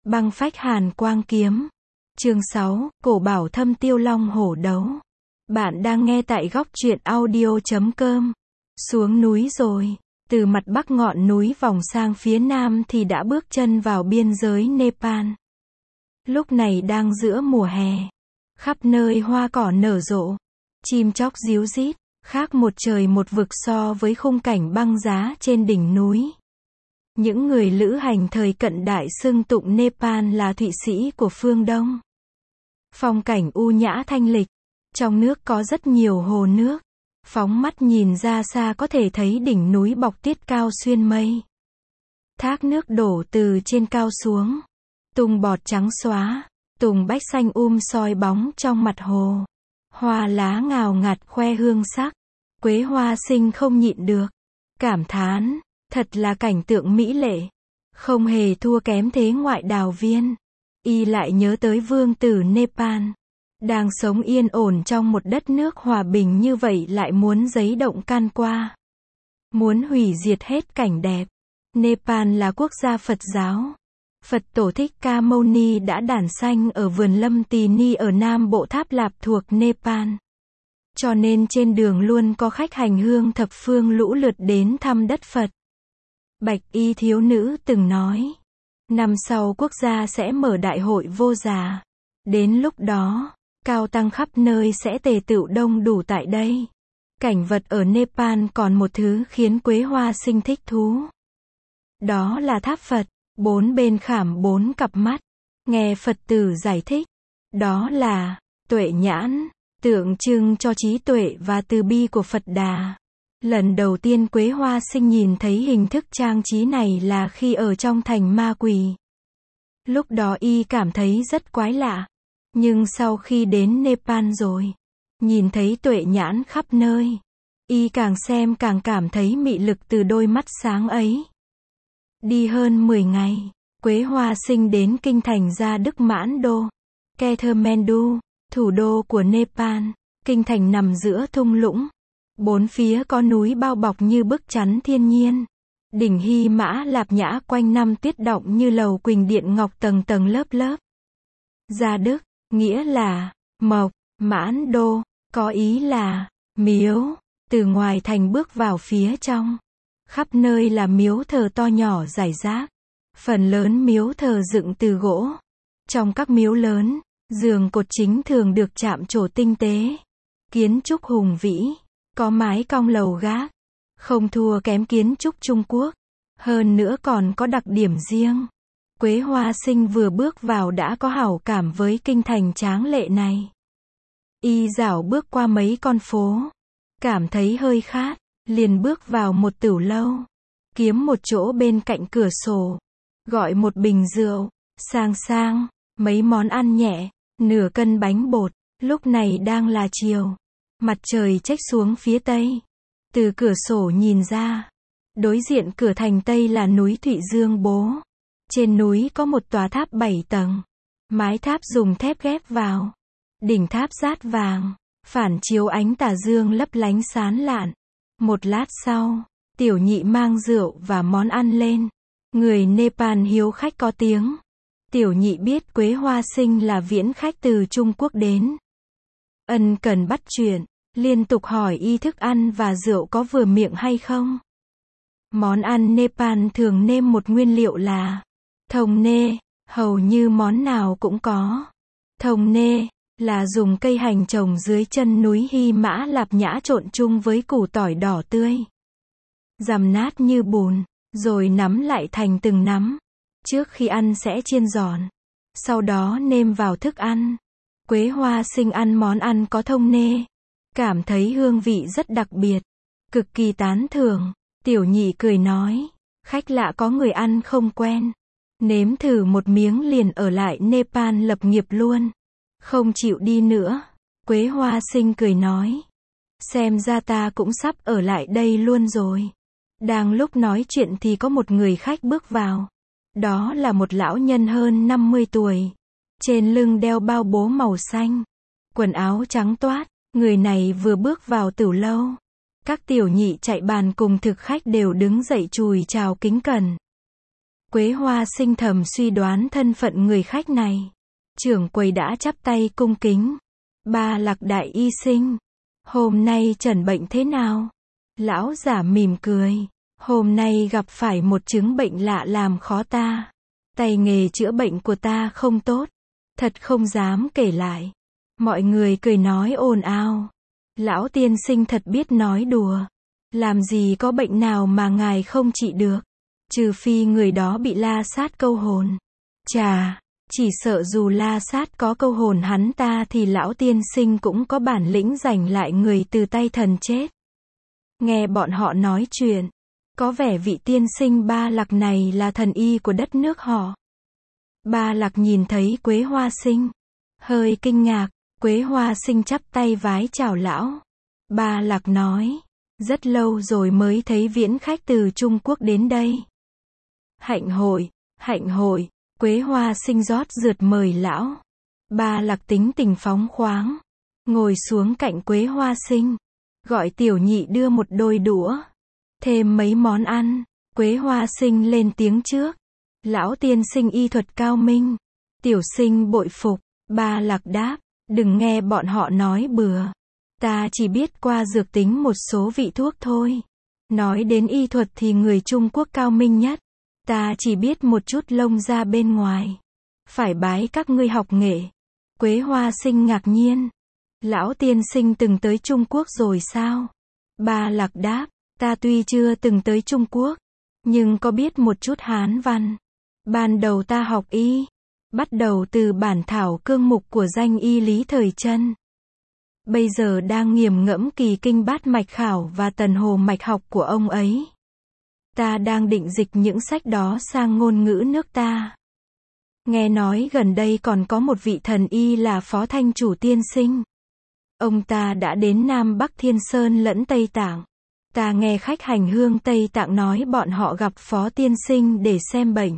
Băng phách hàn quang kiếm. Chương 6, cổ bảo thâm tiêu long hổ đấu. Bạn đang nghe tại góc truyện audio.com. Xuống núi rồi. Từ mặt bắc ngọn núi vòng sang phía nam thì đã bước chân vào biên giới Nepal. Lúc này đang giữa mùa hè. Khắp nơi hoa cỏ nở rộ. Chim chóc ríu rít, khác một trời một vực so với khung cảnh băng giá trên đỉnh núi. Những người lữ hành thời cận đại xưng tụng Nepal là Thụy Sĩ của phương Đông. Phong cảnh u nhã thanh lịch. Trong nước có rất nhiều hồ nước. Phóng mắt nhìn ra xa có thể thấy đỉnh núi bọc tiết cao xuyên mây. Thác nước đổ từ trên cao xuống. Tung bọt trắng xóa. Tùng bách xanh soi bóng trong mặt hồ. Hoa lá ngào ngạt khoe hương sắc. Quế hoa sinh không nhịn được. Cảm thán, thật là cảnh tượng mỹ lệ. Không hề thua kém thế ngoại đào viên. Y lại nhớ tới vương tử Nepal. Đang sống yên ổn trong một đất nước hòa bình như vậy lại muốn giấy động can qua. Muốn hủy diệt hết cảnh đẹp. Nepal là quốc gia Phật giáo. Phật tổ Thích Ca Mâu Ni đã đản sanh ở vườn lâm Tỳ Ni ở Nam Bộ Tháp Lạp thuộc Nepal. Cho nên trên đường luôn có khách hành hương thập phương lũ lượt đến thăm đất Phật. Bạch y thiếu nữ từng nói, năm sau quốc gia sẽ mở đại hội vô già. Đến lúc đó, cao tăng khắp nơi sẽ tề tựu đông đủ tại đây. Cảnh vật ở Nepal còn một thứ khiến Quế Hoa Sinh thích thú. Đó là tháp Phật, bốn bên khảm bốn cặp mắt. Nghe Phật tử giải thích, đó là tuệ nhãn, tượng trưng cho trí tuệ và từ bi của Phật Đà. Lần đầu tiên Quế Hoa Sinh nhìn thấy hình thức trang trí này là khi ở trong thành Ma Quỳ. Lúc đó y cảm thấy rất quái lạ. Nhưng sau khi đến Nepal rồi, nhìn thấy tuệ nhãn khắp nơi, y càng xem càng cảm thấy mị lực từ đôi mắt sáng ấy. Đi hơn 10 ngày, Quế Hoa Sinh đến kinh thành Gia Đức Mãn Đô, Kathmandu, thủ đô của Nepal. Kinh thành nằm giữa thung lũng. Bốn phía có núi bao bọc như bức chắn thiên nhiên. Đỉnh Hy Mã Lạp Nhã quanh năm tuyết động như lầu quỳnh điện ngọc tầng tầng lớp lớp. Gia Đức, nghĩa là mộc, Mãn Đô, có ý là miếu. Từ ngoài thành bước vào phía trong, khắp nơi là miếu thờ to nhỏ rải rác. Phần lớn miếu thờ dựng từ gỗ. Trong các miếu lớn, giường cột chính thường được chạm trổ tinh tế. Kiến trúc hùng vĩ, có mái cong lầu gác, không thua kém kiến trúc Trung Quốc. Hơn nữa còn có đặc điểm riêng. Quế Hoa Sinh vừa bước vào đã có hảo cảm với kinh thành tráng lệ này. Y dạo bước qua mấy con phố, cảm thấy hơi khát, liền bước vào một tửu lâu, kiếm một chỗ bên cạnh cửa sổ, gọi một bình rượu, sang, mấy món ăn nhẹ, nửa cân bánh bột. Lúc này đang là chiều, mặt trời chếch xuống phía tây. Từ cửa sổ nhìn ra, đối diện cửa thành tây là núi Thụy Dương Bố. Trên núi có một tòa tháp 7 tầng, mái tháp dùng thép ghép vào, đỉnh tháp dát vàng, phản chiếu ánh tà dương lấp lánh sáng lạn. Một lát sau, tiểu nhị mang rượu và món ăn lên. Người Nepal hiếu khách có tiếng. Tiểu nhị biết Quế Hoa Sinh là viễn khách từ Trung Quốc đến. Ân cần bắt chuyện, liên tục hỏi y thức ăn và rượu có vừa miệng hay không. Món ăn Nepal thường nêm một nguyên liệu là thông nê, hầu như món nào cũng có. Thông nê là dùng cây hành trồng dưới chân núi Hy Mã Lạp Nhã trộn chung với củ tỏi đỏ tươi. Dằm nát như bùn, rồi nắm lại thành từng nắm. Trước khi ăn sẽ chiên giòn, sau đó nêm vào thức ăn. Quế Hoa Sinh ăn món ăn có thông nê, cảm thấy hương vị rất đặc biệt, cực kỳ tán thưởng. Tiểu nhị cười nói, khách lạ có người ăn không quen, nếm thử một miếng liền ở lại Nepal lập nghiệp luôn, không chịu đi nữa. Quế Hoa Sinh cười nói, xem ra ta cũng sắp ở lại đây luôn rồi. Đang lúc nói chuyện thì có một người khách bước vào. Đó là một lão nhân hơn 50 tuổi. Trên lưng đeo bao bố màu xanh, quần áo trắng toát. Người này vừa bước vào tửu lâu. Các tiểu nhị chạy bàn cùng thực khách đều đứng dậy chùi chào kính cẩn. Quế Hoa Sinh thầm suy đoán thân phận người khách này. Trưởng quầy đã chắp tay cung kính. Ba Lạc đại y sinh. Hôm nay trần bệnh thế nào? Lão giả mỉm cười. Hôm nay gặp phải một chứng bệnh lạ làm khó ta. Tay nghề chữa bệnh của ta không tốt. Thật không dám kể lại. Mọi người cười nói ồn ào. Lão tiên sinh thật biết nói đùa. Làm gì có bệnh nào mà ngài không trị được. Trừ phi người đó bị la sát câu hồn. Chà, chỉ sợ dù la sát có câu hồn hắn ta thì lão tiên sinh cũng có bản lĩnh giành lại người từ tay thần chết. Nghe bọn họ nói chuyện, có vẻ vị tiên sinh Ba Lạc này là thần y của đất nước họ. Ba Lạc nhìn thấy Quế Hoa Sinh, hơi kinh ngạc. Quế Hoa Sinh chắp tay vái chào lão. Ba Lạc nói, rất lâu rồi mới thấy viễn khách từ Trung Quốc đến đây. Hạnh hội, Quế Hoa Sinh rót rượt mời lão. Ba Lạc tính tình phóng khoáng, ngồi xuống cạnh Quế Hoa Sinh, gọi tiểu nhị đưa một đôi đũa, thêm mấy món ăn. Quế Hoa Sinh lên tiếng trước. Lão tiên sinh y thuật cao minh, tiểu sinh bội phục. Ba Lạc đáp, đừng nghe bọn họ nói bừa. Ta chỉ biết qua dược tính một số vị thuốc thôi. Nói đến y thuật thì người Trung Quốc cao minh nhất. Ta chỉ biết một chút lông ra bên ngoài. Phải bái các ngươi học nghệ. Quế Hoa Sinh ngạc nhiên. Lão tiên sinh từng tới Trung Quốc rồi sao? Ba Lạc đáp, ta tuy chưa từng tới Trung Quốc, nhưng có biết một chút Hán văn. Ban đầu ta học y, bắt đầu từ bản thảo cương mục của danh y Lý Thời Trân. Bây giờ đang nghiền ngẫm kỳ kinh bát mạch khảo và tần hồ mạch học của ông ấy. Ta đang định dịch những sách đó sang ngôn ngữ nước ta. Nghe nói gần đây còn có một vị thần y là Phó Thanh Chủ tiên sinh. Ông ta đã đến Nam Bắc Thiên Sơn lẫn Tây Tạng. Ta nghe khách hành hương Tây Tạng nói bọn họ gặp Phó tiên sinh để xem bệnh.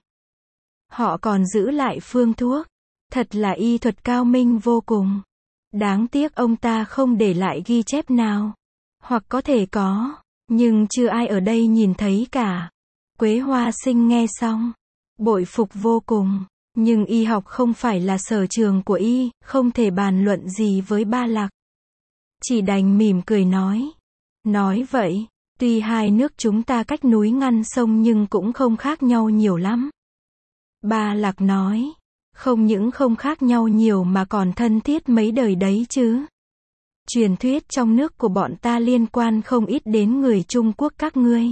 Họ còn giữ lại phương thuốc. Thật là y thuật cao minh vô cùng. Đáng tiếc ông ta không để lại ghi chép nào. Hoặc có thể có, nhưng chưa ai ở đây nhìn thấy cả. Quế Hoa Sinh nghe xong, bội phục vô cùng. Nhưng y học không phải là sở trường của y, không thể bàn luận gì với Ba Lạc. Chỉ đành mỉm cười nói. Nói vậy, tuy hai nước chúng ta cách núi ngăn sông nhưng cũng không khác nhau nhiều lắm. Ba Lạc nói, không những không khác nhau nhiều mà còn thân thiết mấy đời đấy chứ. Truyền thuyết trong nước của bọn ta liên quan không ít đến người Trung Quốc các ngươi.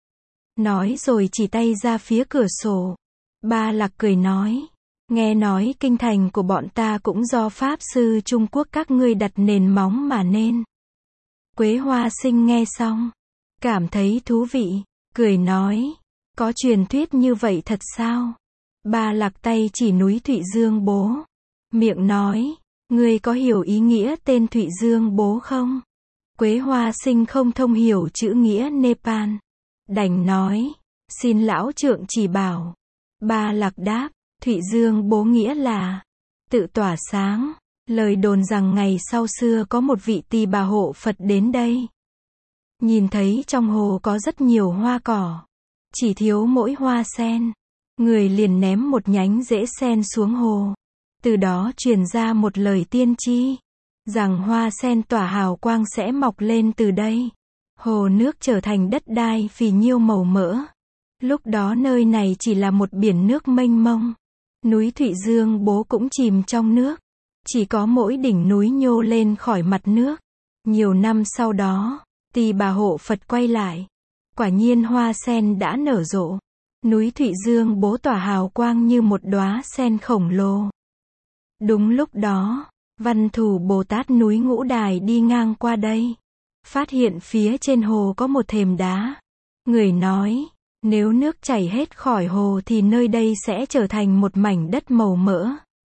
Nói rồi chỉ tay ra phía cửa sổ. Ba Lạc cười nói, nghe nói kinh thành của bọn ta cũng do Pháp sư Trung Quốc các ngươi đặt nền móng mà nên. Quế Hoa Sinh nghe xong, cảm thấy thú vị, cười nói, có truyền thuyết như vậy thật sao? Ba Lạc tay chỉ núi Thụy Dương Bố, miệng nói, ngươi có hiểu ý nghĩa tên Thụy Dương Bố không? Quế Hoa Sinh không thông hiểu chữ nghĩa Nepal, đành nói, xin lão trượng chỉ bảo. Ba Lạc đáp, Thụy Dương Bố nghĩa là tự tỏa sáng. Lời đồn rằng ngày sau xưa có một vị Tỳ Bà hộ Phật đến đây. Nhìn thấy trong hồ có rất nhiều hoa cỏ, chỉ thiếu mỗi hoa sen. Người liền ném một nhánh rễ sen xuống hồ. Từ đó truyền ra một lời tiên tri, rằng hoa sen tỏa hào quang sẽ mọc lên từ đây. Hồ nước trở thành đất đai phì nhiêu màu mỡ. Lúc đó nơi này chỉ là một biển nước mênh mông. Núi Thụy Dương Bố cũng chìm trong nước. Chỉ có mỗi đỉnh núi nhô lên khỏi mặt nước. Nhiều năm sau đó, Tỳ Bà hộ Phật quay lại. Quả nhiên hoa sen đã nở rộ. Núi Thụy Dương Bố tỏa hào quang như một đóa sen khổng lồ. Đúng lúc đó, Văn Thù Bồ Tát núi Ngũ Đài đi ngang qua đây. Phát hiện phía trên hồ có một thềm đá. Người nói, nếu nước chảy hết khỏi hồ thì nơi đây sẽ trở thành một mảnh đất màu mỡ.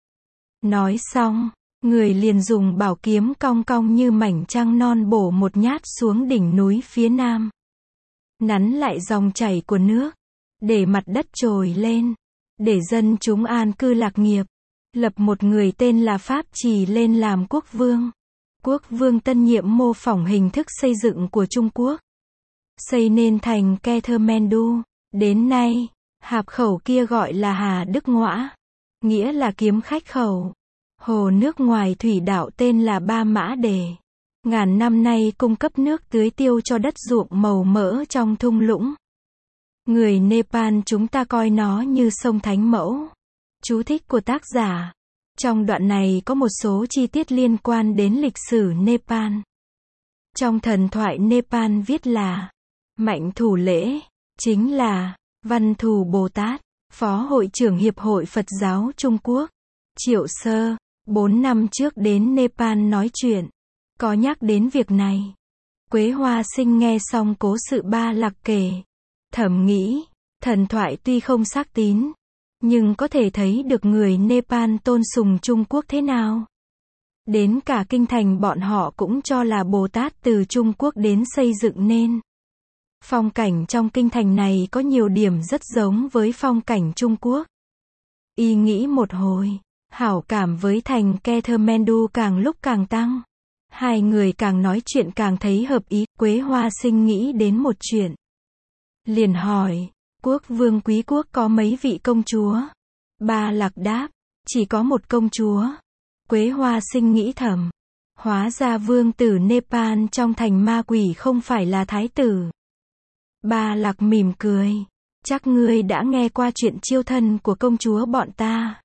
Nói xong, người liền dùng bảo kiếm cong cong như mảnh trăng non bổ một nhát xuống đỉnh núi phía nam. Nắn lại dòng chảy của nước, để mặt đất trồi lên, để dân chúng an cư lạc nghiệp. Lập một người tên là Pháp Trì lên làm quốc vương. Quốc vương tân nhiệm mô phỏng hình thức xây dựng của Trung Quốc, xây nên thành Kathmandu. Đến nay, Hạp khẩu kia gọi là Hà Đức Ngõa, nghĩa là kiếm khách khẩu. Hồ nước ngoài thủy đảo tên là Ba Mã Đề. Ngàn năm nay cung cấp nước tưới tiêu cho đất ruộng màu mỡ trong thung lũng. Người Nepal chúng ta coi nó như sông Thánh Mẫu. Chú thích của tác giả. Trong đoạn này có một số chi tiết liên quan đến lịch sử Nepal. Trong thần thoại Nepal viết là Mạnh Thủ Lễ, chính là Văn Thù Bồ Tát, Phó Hội trưởng Hiệp hội Phật giáo Trung Quốc. Triệu Sơ, 4 năm trước đến Nepal nói chuyện, có nhắc đến việc này. Quế Hoa Sinh nghe xong cố sự Ba Lạc kể, thầm nghĩ, thần thoại tuy không xác tín, nhưng có thể thấy được người Nepal tôn sùng Trung Quốc thế nào. Đến cả kinh thành bọn họ cũng cho là Bồ Tát từ Trung Quốc đến xây dựng nên. Phong cảnh trong kinh thành này có nhiều điểm rất giống với phong cảnh Trung Quốc. Y nghĩ một hồi, hảo cảm với thành Kathmandu càng lúc càng tăng. Hai người càng nói chuyện càng thấy hợp ý. Quế Hoa Sinh nghĩ đến một chuyện, liền hỏi, quốc vương quý quốc có mấy vị công chúa? Ba Lạc đáp, chỉ có một công chúa. Quế Hoa Sinh nghĩ thầm, hóa ra vương tử Nepal trong thành ma quỷ không phải là thái tử. Ba Lạc mỉm cười, chắc ngươi đã nghe qua chuyện chiêu thân của công chúa bọn ta.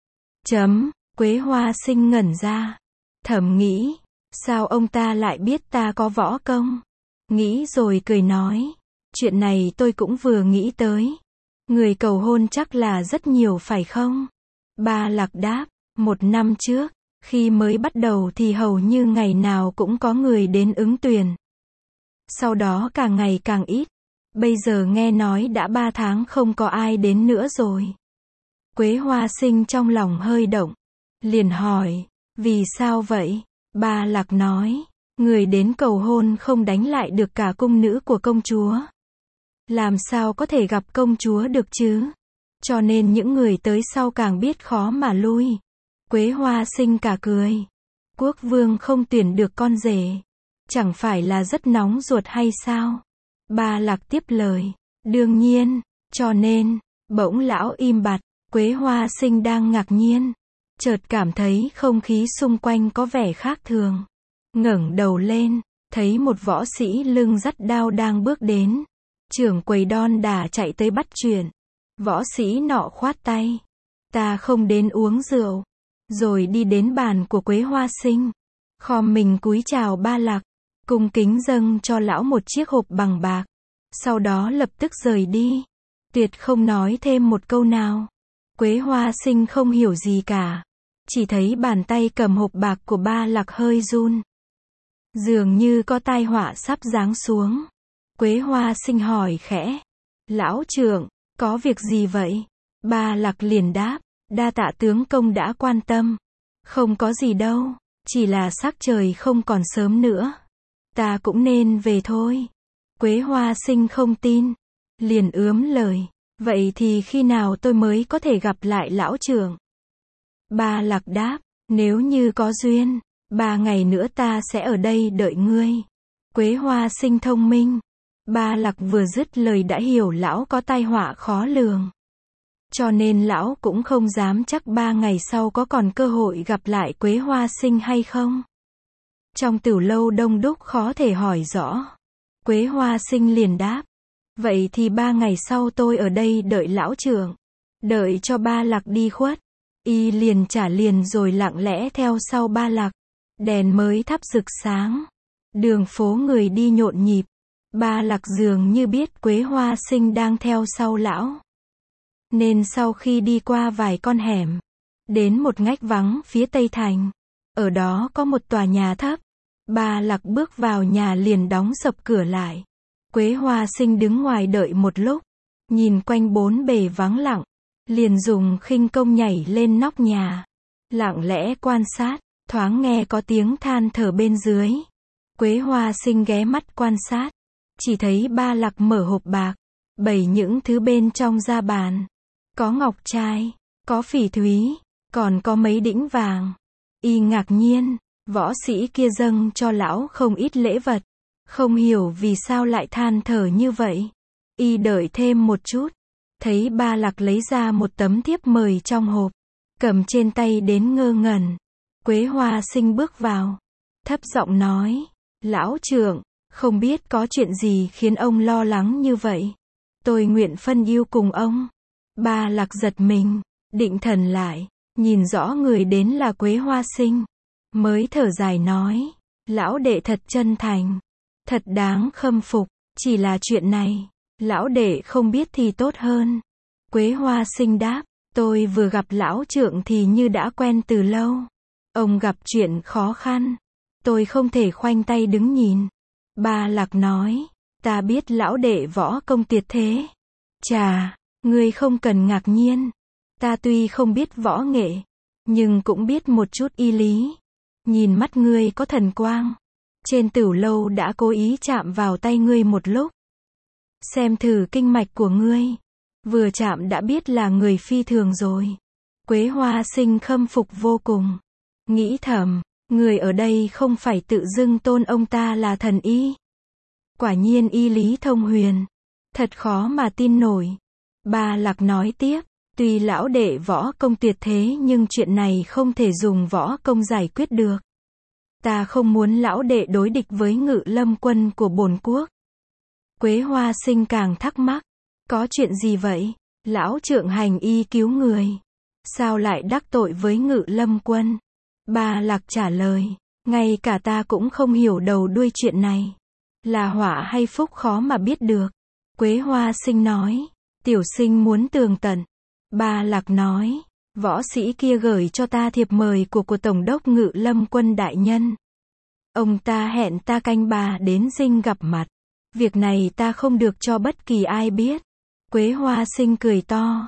Quế Hoa Sinh ngẩn ra, thầm nghĩ, sao ông ta lại biết ta có võ công? Nghĩ rồi cười nói, chuyện này tôi cũng vừa nghĩ tới. Người cầu hôn chắc là rất nhiều phải không? Ba Lạc đáp, 1 năm trước, khi mới bắt đầu thì hầu như ngày nào cũng có người đến ứng tuyển. Sau đó càng ngày càng ít. Bây giờ nghe nói đã 3 tháng không có ai đến nữa rồi. Quế Hoa Sinh trong lòng hơi động, liền hỏi, vì sao vậy? Ba Lạc nói, người đến cầu hôn không đánh lại được cả cung nữ của công chúa. Làm sao có thể gặp công chúa được chứ? Cho nên những người tới sau càng biết khó mà lui. Quế Hoa Sinh cả cười. Quốc vương không tuyển được con rể, chẳng phải là rất nóng ruột hay sao? Ba Lạc tiếp lời, đương nhiên, cho nên, bỗng lão im bặt. Quế Hoa Sinh đang ngạc nhiên, chợt cảm thấy không khí xung quanh có vẻ khác thường. Ngẩng đầu lên, thấy một võ sĩ lưng dắt đao đang bước đến. Trưởng quầy đon đả chạy tới bắt chuyện. Võ sĩ nọ khoát tay, ta không đến uống rượu. Rồi đi đến bàn của Quế Hoa Sinh, khom mình cúi chào Ba Lạc, cung kính dâng cho lão một chiếc hộp bằng bạc. Sau đó lập tức rời đi, tuyệt không nói thêm một câu nào. Quế Hoa Sinh không hiểu gì cả, chỉ thấy bàn tay cầm hộp bạc của Ba Lạc hơi run, dường như có tai họa sắp giáng xuống. Quế Hoa Sinh hỏi khẽ, lão trưởng, có việc gì vậy? Ba Lạc liền đáp, đa tạ tướng công đã quan tâm. Không có gì đâu, chỉ là sắc trời không còn sớm nữa, ta cũng nên về thôi. Quế Hoa Sinh không tin, liền ướm lời, vậy thì khi nào tôi mới có thể gặp lại lão trưởng? Ba Lạc đáp, nếu như có duyên, 3 ngày nữa ta sẽ ở đây đợi ngươi. Quế Hoa Sinh thông minh. Ba Lạc vừa dứt lời đã hiểu lão có tai họa khó lường. Cho nên lão cũng không dám chắc 3 ngày sau có còn cơ hội gặp lại Quế Hoa Sinh hay không. Trong tửu lâu đông đúc khó thể hỏi rõ. Quế Hoa Sinh liền đáp, vậy thì 3 ngày sau tôi ở đây đợi lão trưởng. Đợi cho Ba Lạc đi khuất, y liền trả liền rồi lặng lẽ theo sau Ba Lạc. Đèn mới thắp rực sáng, đường phố người đi nhộn nhịp. Ba Lạc dường như biết Quế Hoa Sinh đang theo sau lão, nên sau khi đi qua vài con hẻm, đến một ngách vắng phía tây thành, ở đó có một tòa nhà thấp. Ba Lạc bước vào nhà liền đóng sập cửa lại. Quế Hoa Sinh đứng ngoài đợi một lúc, nhìn quanh bốn bề vắng lặng, liền dùng khinh công nhảy lên nóc nhà, lặng lẽ quan sát, thoáng nghe có tiếng than thở bên dưới. Quế Hoa Sinh ghé mắt quan sát, chỉ thấy Ba Lạc mở hộp bạc, bày những thứ bên trong ra bàn. Có ngọc trai, có phỉ thúy, còn có mấy đĩnh vàng. Y ngạc nhiên, võ sĩ kia dâng cho lão không ít lễ vật, không hiểu vì sao lại than thở như vậy. Y đợi thêm một chút, Thấy Ba Lạc lấy ra một tấm thiếp mời trong hộp, cầm trên tay đến ngơ ngẩn. Quế Hoa Sinh bước vào, thấp giọng nói, lão trưởng, không biết có chuyện gì khiến ông lo lắng như vậy. Tôi nguyện phân ưu cùng ông. Ba Lạc giật mình, định thần lại, nhìn rõ người đến là Quế Hoa Sinh, mới thở dài nói, lão đệ thật chân thành, thật đáng khâm phục, chỉ là chuyện này, lão đệ không biết thì tốt hơn. Quế Hoa Sinh đáp, tôi vừa gặp lão trưởng thì như đã quen từ lâu. Ông gặp chuyện khó khăn, tôi không thể khoanh tay đứng nhìn. Ba Lạc nói, ta biết lão đệ võ công tuyệt thế. Chà, ngươi không cần ngạc nhiên. Ta tuy không biết võ nghệ, nhưng cũng biết một chút y lý. Nhìn mắt ngươi có thần quang. Trên tửu lâu đã cố ý chạm vào tay ngươi một lúc. Xem thử kinh mạch của ngươi. Vừa chạm đã biết là người phi thường rồi. Quế Hoa Sinh khâm phục vô cùng. Nghĩ thầm, người ở đây không phải tự dưng tôn ông ta là thần y. Quả nhiên y lý thông huyền. Thật khó mà tin nổi. Ba Lạc nói tiếp, tuy lão đệ võ công tuyệt thế nhưng chuyện này không thể dùng võ công giải quyết được. Ta không muốn lão đệ đối địch với Ngự Lâm quân của bổn quốc. Quế Hoa Sinh càng thắc mắc, có chuyện gì vậy? Lão trưởng hành y cứu người, sao lại đắc tội với Ngự Lâm quân? Ba Lạc trả lời, ngay cả ta cũng không hiểu đầu đuôi chuyện này. Là họa hay phúc khó mà biết được. Quế Hoa Sinh nói, tiểu sinh muốn tường tận. Ba Lạc nói, võ sĩ kia gửi cho ta thiệp mời của Tổng đốc Ngự Lâm quân đại nhân. Ông ta hẹn ta canh bà đến Dinh gặp mặt. Việc này ta không được cho bất kỳ ai biết. Quế Hoa Sinh cười to.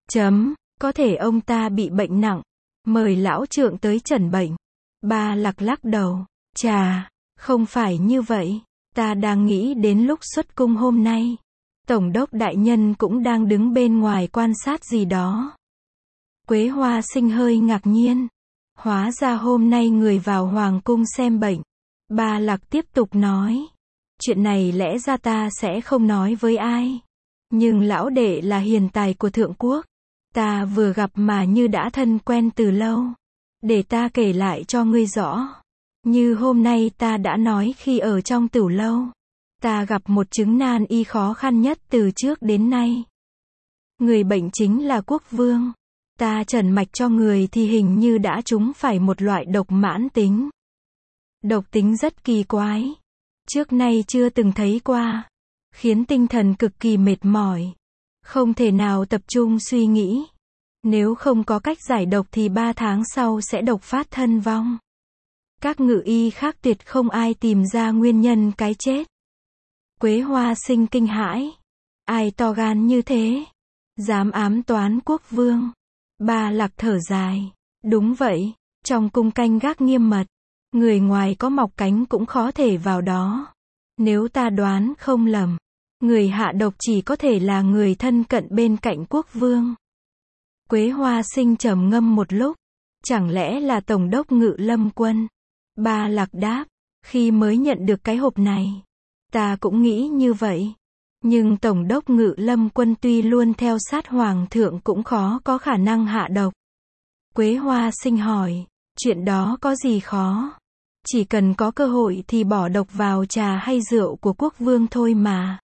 Có thể ông ta bị bệnh nặng. Mời lão trưởng tới chẩn bệnh. Ba Lạc lắc đầu. Chà, không phải như vậy. Ta đang nghĩ đến lúc xuất cung hôm nay. Tổng đốc đại nhân cũng đang đứng bên ngoài quan sát gì đó. Quế Hoa Sinh hơi ngạc nhiên. Hóa ra hôm nay người vào hoàng cung xem bệnh. Ba Lạc tiếp tục nói. Chuyện này lẽ ra ta sẽ không nói với ai. Nhưng lão đệ là hiền tài của thượng quốc. Ta vừa gặp mà như đã thân quen từ lâu. Để ta kể lại cho ngươi rõ. Như hôm nay ta đã nói khi ở trong tửu lâu. Ta gặp một chứng nan y khó khăn nhất từ trước đến nay. Người bệnh chính là quốc vương. Ta trần mạch cho người thì hình như đã trúng phải một loại độc mãn tính. Độc tính rất kỳ quái. Trước nay chưa từng thấy qua. Khiến tinh thần cực kỳ mệt mỏi. Không thể nào tập trung suy nghĩ. Nếu không có cách giải độc thì 3 tháng sau sẽ độc phát thân vong. Các ngự y khác tuyệt không ai tìm ra nguyên nhân cái chết. Quế Hoa Sinh kinh hãi. Ai to gan như thế? Dám ám toán quốc vương. Ba Lạc thở dài. Đúng vậy, trong cung canh gác nghiêm mật. Người ngoài có mọc cánh cũng khó thể vào đó. Nếu ta đoán không lầm, người hạ độc chỉ có thể là người thân cận bên cạnh quốc vương. Quế Hoa Sinh trầm ngâm một lúc. Chẳng lẽ là Tổng đốc Ngự Lâm quân? Ba Lạc đáp. Khi mới nhận được cái hộp này, ta cũng nghĩ như vậy. Nhưng Tổng đốc Ngự Lâm quân tuy luôn theo sát hoàng thượng cũng khó có khả năng hạ độc. Quế Hoa Sinh hỏi, chuyện đó có gì khó? Chỉ cần có cơ hội thì bỏ độc vào trà hay rượu của quốc vương thôi mà.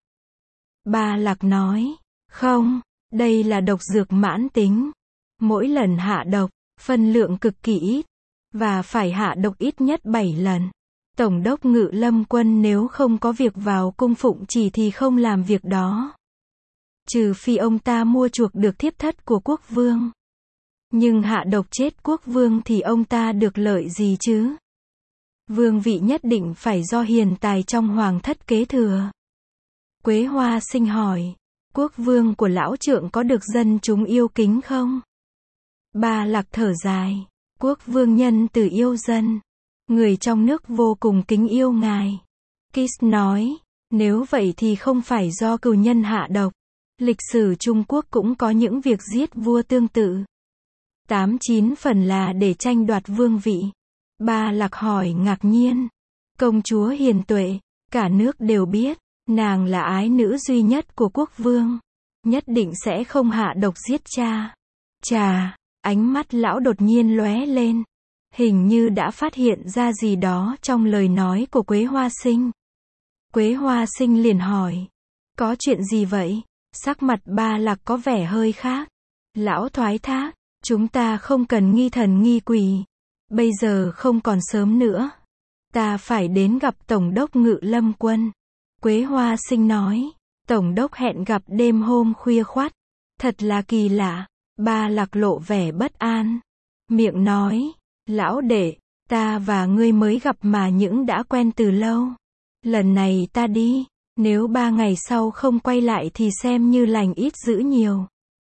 Ba Lạc nói, không, đây là độc dược mãn tính. Mỗi lần hạ độc, phân lượng cực kỳ ít, và phải hạ độc ít nhất 7 lần. Tổng đốc Ngự Lâm quân nếu không có việc vào cung phụng chỉ thì không làm việc đó. Trừ phi ông ta mua chuộc được thiếp thất của quốc vương. Nhưng hạ độc chết quốc vương thì ông ta được lợi gì chứ? Vương vị nhất định phải do hiền tài trong hoàng thất kế thừa. Quế Hoa Sinh hỏi, quốc vương của lão trượng có được dân chúng yêu kính không? Ba Lạc thở dài, quốc vương nhân từ yêu dân. Người trong nước vô cùng kính yêu ngài. Kiss nói, nếu vậy thì không phải do cừu nhân hạ độc. Lịch sử Trung Quốc cũng có những việc giết vua tương tự. 8-9 phần là để tranh đoạt vương vị. Ba Lạc hỏi ngạc nhiên. Công chúa hiền tuệ, cả nước đều biết, nàng là ái nữ duy nhất của quốc vương. nhất định sẽ không hạ độc giết cha. Chà, ánh mắt lão đột nhiên lóe lên. Hình như đã phát hiện ra gì đó trong lời nói của Quế Hoa Sinh. Quế Hoa Sinh liền hỏi. Có chuyện gì vậy? Sắc mặt Ba Lạc có vẻ hơi khác. Lão thoái thác. Chúng ta không cần nghi thần nghi quỷ. Bây giờ không còn sớm nữa. Ta phải đến gặp Tổng đốc Ngự Lâm Quân. Quế Hoa Sinh nói. Tổng đốc hẹn gặp đêm hôm khuya khoắt. Thật là kỳ lạ. Ba Lạc lộ vẻ bất an. Miệng nói. Lão đệ, ta và ngươi mới gặp mà những đã quen từ lâu. Lần này ta đi. Nếu 3 ngày sau không quay lại thì xem như lành ít dữ nhiều.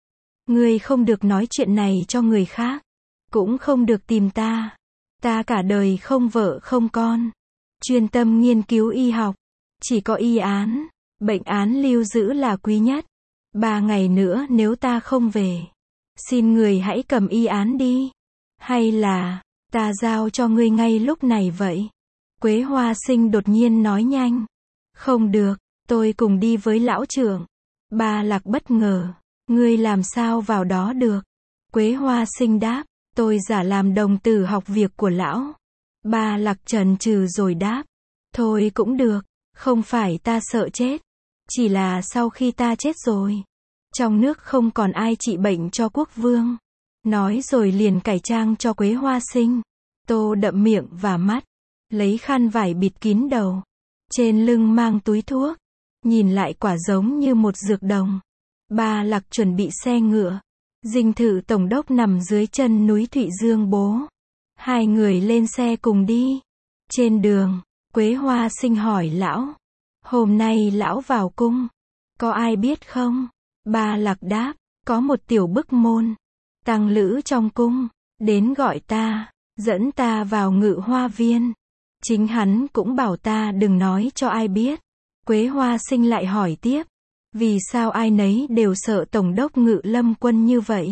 Ngươi không được nói chuyện này cho người khác. Cũng không được tìm ta. Ta cả đời không vợ không con. Chuyên tâm nghiên cứu y học. Chỉ có y án, bệnh án lưu giữ là quý nhất. 3 ngày nữa nếu ta không về, xin người hãy cầm y án đi. Hay là, ta giao cho ngươi ngay lúc này vậy? Quế Hoa Sinh đột nhiên nói nhanh. Không được, tôi cùng đi với lão trưởng. Ba Lạc bất ngờ. Ngươi làm sao vào đó được? Quế Hoa Sinh đáp. Tôi giả làm đồng tử học việc của lão. Ba Lạc chần chừ rồi đáp. Thôi cũng được, không phải ta sợ chết. Chỉ là sau khi ta chết rồi, trong nước không còn ai trị bệnh cho quốc vương. Nói rồi liền cải trang cho Quế Hoa Sinh. Tô đậm miệng và mắt. Lấy khăn vải bịt kín đầu. Trên lưng mang túi thuốc. Nhìn lại quả giống như một dược đồng. Ba Lạc chuẩn bị xe ngựa. Dinh thự tổng đốc nằm dưới chân núi Thụy Dương Bố. Hai người lên xe cùng đi. Trên đường, Quế Hoa Sinh hỏi lão. Hôm nay lão vào cung. Có ai biết không? Ba Lạc đáp. Có một tiểu bức môn. Tăng lữ trong cung. Đến gọi ta. Dẫn ta vào Ngự Hoa Viên. Chính hắn cũng bảo ta đừng nói cho ai biết. Quế Hoa Sinh lại hỏi tiếp. Vì sao ai nấy đều sợ Tổng đốc Ngự Lâm Quân như vậy?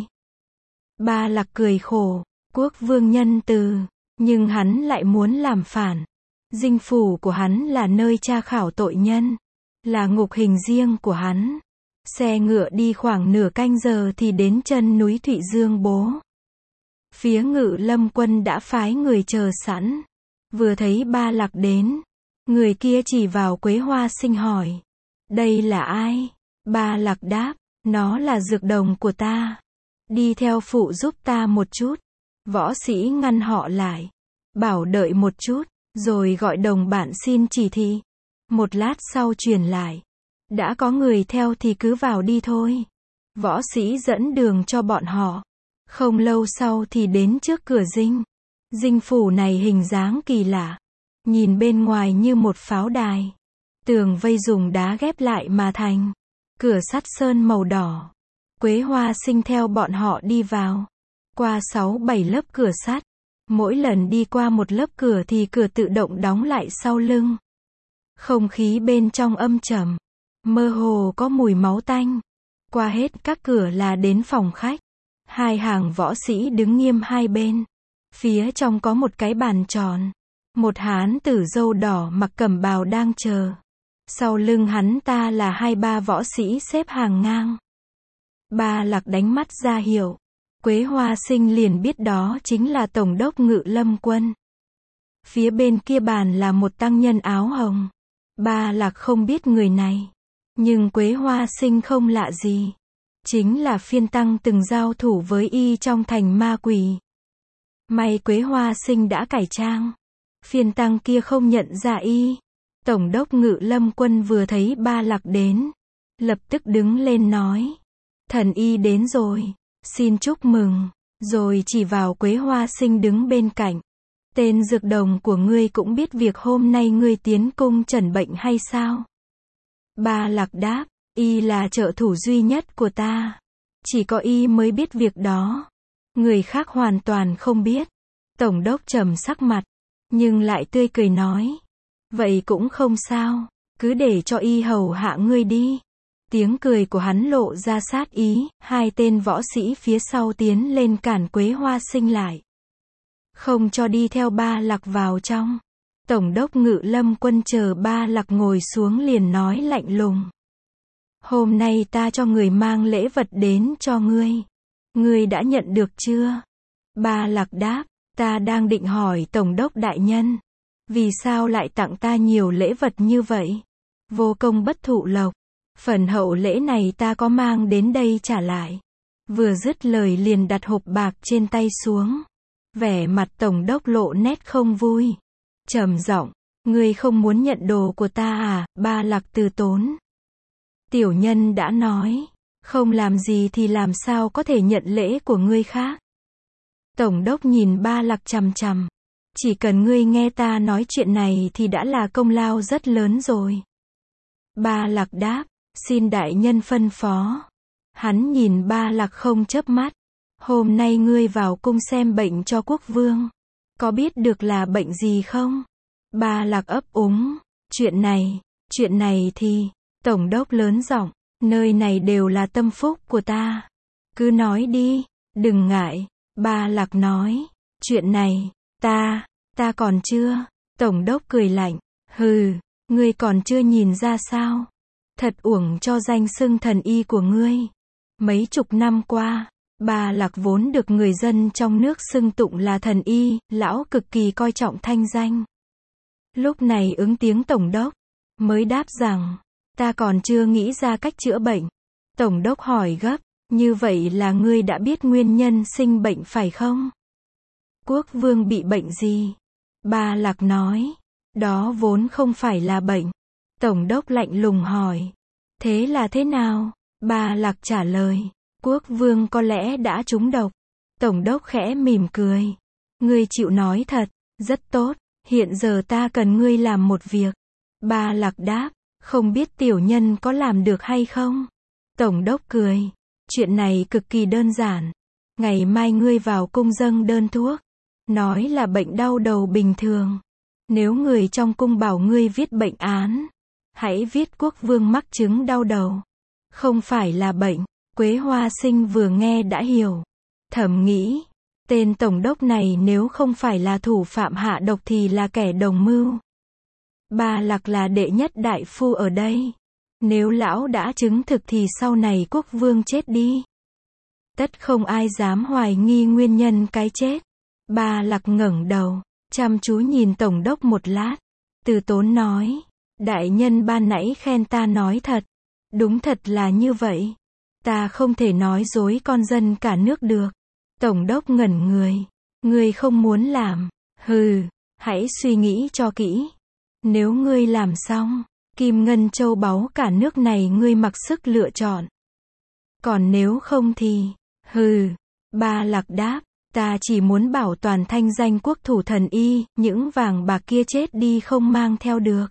Ba Lạc cười khổ. Quốc vương nhân từ. Nhưng hắn lại muốn làm phản. Dinh phủ của hắn là nơi tra khảo tội nhân. Là ngục hình riêng của hắn. Xe ngựa đi khoảng nửa canh giờ thì đến chân núi Thụy Dương Bố. Phía Ngự Lâm Quân đã phái người chờ sẵn. Vừa thấy Ba Lạc đến, người kia chỉ vào Quế Hoa Sinh hỏi. Đây là ai? Ba Lạc đáp. Nó là dược đồng của ta. Đi theo phụ giúp ta một chút. Võ sĩ ngăn họ lại. Bảo đợi một chút, rồi gọi đồng bạn xin chỉ thị. Một lát sau truyền lại. Đã có người theo thì cứ vào đi thôi. Võ sĩ dẫn đường cho bọn họ. Không lâu sau thì đến trước cửa dinh. Dinh phủ này hình dáng kỳ lạ. Nhìn bên ngoài như một pháo đài. Tường vây dùng đá ghép lại mà thành. Cửa sắt sơn màu đỏ. Quế Hoa Sinh theo bọn họ đi vào. Qua 6-7 lớp cửa sắt. Mỗi lần đi qua một lớp cửa thì cửa tự động đóng lại sau lưng. Không khí bên trong âm trầm. Mơ hồ có mùi máu tanh. Qua hết các cửa là đến phòng khách. Hai hàng võ sĩ đứng nghiêm hai bên. Phía trong có một cái bàn tròn. Một hán tử râu đỏ mặc cẩm bào đang chờ. Sau lưng hắn ta là 2-3 võ sĩ xếp hàng ngang. Ba Lạc đánh mắt ra hiệu. Quế Hoa Sinh liền biết đó chính là Tổng đốc Ngự Lâm Quân. Phía bên kia bàn là một tăng nhân áo hồng. Ba Lạc không biết người này. Nhưng Quế Hoa Sinh không lạ gì. Chính là phiên tăng từng giao thủ với y trong thành ma quỷ. May Quế Hoa Sinh đã cải trang. Phiên tăng kia không nhận ra y. Tổng đốc Ngự Lâm Quân vừa thấy Ba Lạc đến. Lập tức đứng lên nói. Thần y đến rồi. Xin chúc mừng. Rồi chỉ vào Quế Hoa Sinh đứng bên cạnh. Tên dược đồng của ngươi cũng biết việc hôm nay ngươi tiến cung trần bệnh hay sao? Ba Lạc đáp. Y là trợ thủ duy nhất của ta. Chỉ có y mới biết việc đó. Người khác hoàn toàn không biết. Tổng đốc trầm sắc mặt. Nhưng lại tươi cười nói. Vậy cũng không sao. Cứ để cho y hầu hạ ngươi đi. Tiếng cười của hắn lộ ra sát ý. Hai tên võ sĩ phía sau tiến lên cản Quế Hoa Sinh lại. Không cho đi theo Ba Lạc vào trong. Tổng đốc Ngự Lâm Quân chờ Ba Lạc ngồi xuống liền nói lạnh lùng. Hôm nay ta cho người mang lễ vật đến cho ngươi. Ngươi đã nhận được chưa? Ba Lạc đáp, ta đang định hỏi Tổng đốc đại nhân. Vì sao lại tặng ta nhiều lễ vật như vậy? Vô công bất thụ lộc. Phần hậu lễ này ta có mang đến đây trả lại. Vừa dứt lời liền đặt hộp bạc trên tay xuống. Vẻ mặt Tổng đốc lộ nét không vui. Trầm giọng, ngươi không muốn nhận đồ của ta à? Ba Lạc từ tốn. Tiểu nhân đã nói, không làm gì thì làm sao có thể nhận lễ của ngươi khác. Tổng đốc nhìn Ba Lạc chằm chằm. Chỉ cần ngươi nghe ta nói chuyện này thì đã là công lao rất lớn rồi. Ba Lạc đáp, xin đại nhân phân phó. Hắn nhìn Ba Lạc không chớp mắt. Hôm nay ngươi vào cung xem bệnh cho quốc vương. Có biết được là bệnh gì không? Ba Lạc ấp úng. Chuyện này thì, Tổng đốc lớn giọng, nơi này đều là tâm phúc của ta. Cứ nói đi, đừng ngại. Ba Lạc nói, chuyện này, ta còn chưa. Tổng đốc cười lạnh, hừ, ngươi còn chưa nhìn ra sao? Thật uổng cho danh xưng thần y của ngươi. Mấy chục năm qua, Ba Lạc vốn được người dân trong nước xưng tụng là thần y, lão cực kỳ coi trọng thanh danh. Lúc này ứng tiếng Tổng đốc, mới đáp rằng, ta còn chưa nghĩ ra cách chữa bệnh. Tổng đốc hỏi gấp, như vậy là ngươi đã biết nguyên nhân sinh bệnh phải không? Quốc vương bị bệnh gì? Ba Lạc nói, đó vốn không phải là bệnh. Tổng đốc lạnh lùng hỏi, thế là thế nào? Ba Lạc trả lời, quốc vương có lẽ đã trúng độc. Tổng đốc khẽ mỉm cười, ngươi chịu nói thật, rất tốt, hiện giờ ta cần ngươi làm một việc. Ba Lạc đáp, không biết tiểu nhân có làm được hay không? Tổng đốc cười, chuyện này cực kỳ đơn giản. Ngày mai ngươi vào cung dâng đơn thuốc, nói là bệnh đau đầu bình thường. Nếu người trong cung bảo ngươi viết bệnh án, hãy viết quốc vương mắc chứng đau đầu. Không phải là bệnh. Quế Hoa Sinh vừa nghe đã hiểu. Thầm nghĩ, tên tổng đốc này nếu không phải là thủ phạm hạ độc thì là kẻ đồng mưu. Ba Lạc là đệ nhất đại phu ở đây. Nếu lão đã chứng thực thì sau này quốc vương chết đi, tất không ai dám hoài nghi nguyên nhân cái chết. Ba Lạc ngẩng đầu, chăm chú nhìn tổng đốc một lát, từ tốn nói, đại nhân ban nãy khen ta nói thật. Đúng thật là như vậy. Ta không thể nói dối con dân cả nước được. Tổng đốc ngẩn người. Ngươi không muốn làm. Hừ, hãy suy nghĩ cho kỹ. Nếu ngươi làm xong, kim ngân châu báu cả nước này ngươi mặc sức lựa chọn. Còn nếu không thì, hừ. Ba Lạc đáp, ta chỉ muốn bảo toàn thanh danh quốc thủ thần y, những vàng bạc kia chết đi không mang theo được.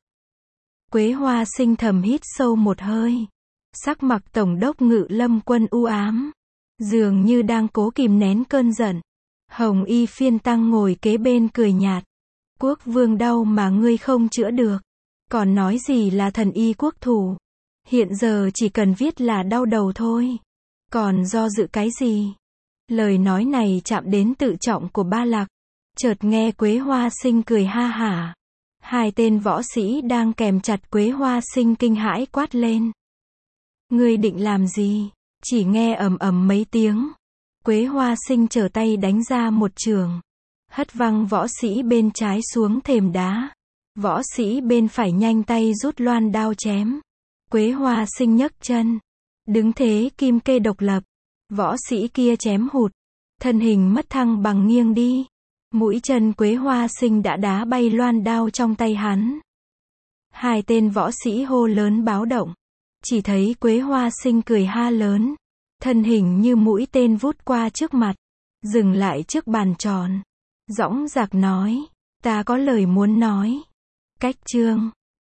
Quế Hoa Sinh thầm hít sâu một hơi. Sắc mặt tổng đốc Ngự Lâm Quân u ám, dường như đang cố kìm nén cơn giận. Hồng Y Phiên Tăng ngồi kế bên cười nhạt. Quốc vương đau mà ngươi không chữa được, còn nói gì là thần y quốc thủ. Hiện giờ chỉ cần viết là đau đầu thôi, còn do dự cái gì? Lời nói này chạm đến tự trọng của Ba Lạc. Chợt nghe Quế Hoa Sinh cười ha hả. Hai tên võ sĩ đang kèm chặt Quế Hoa Sinh kinh hãi quát lên. Ngươi định làm gì? Chỉ nghe ầm ầm mấy tiếng. Quế Hoa Sinh trở tay đánh ra một chưởng, hất văng võ sĩ bên trái xuống thềm đá. Võ sĩ bên phải nhanh tay rút loan đao chém. Quế Hoa Sinh nhấc chân, đứng thế kim kê độc lập. Võ sĩ kia chém hụt, thân hình mất thăng bằng nghiêng đi. Mũi chân Quế Hoa Sinh đã đá bay loan đao trong tay hắn. Hai tên võ sĩ hô lớn báo động. Chỉ thấy Quế Hoa Sinh cười ha lớn, thân hình như mũi tên vút qua trước mặt, dừng lại trước bàn tròn. Dõng dạc nói, ta có lời muốn nói. Cách chương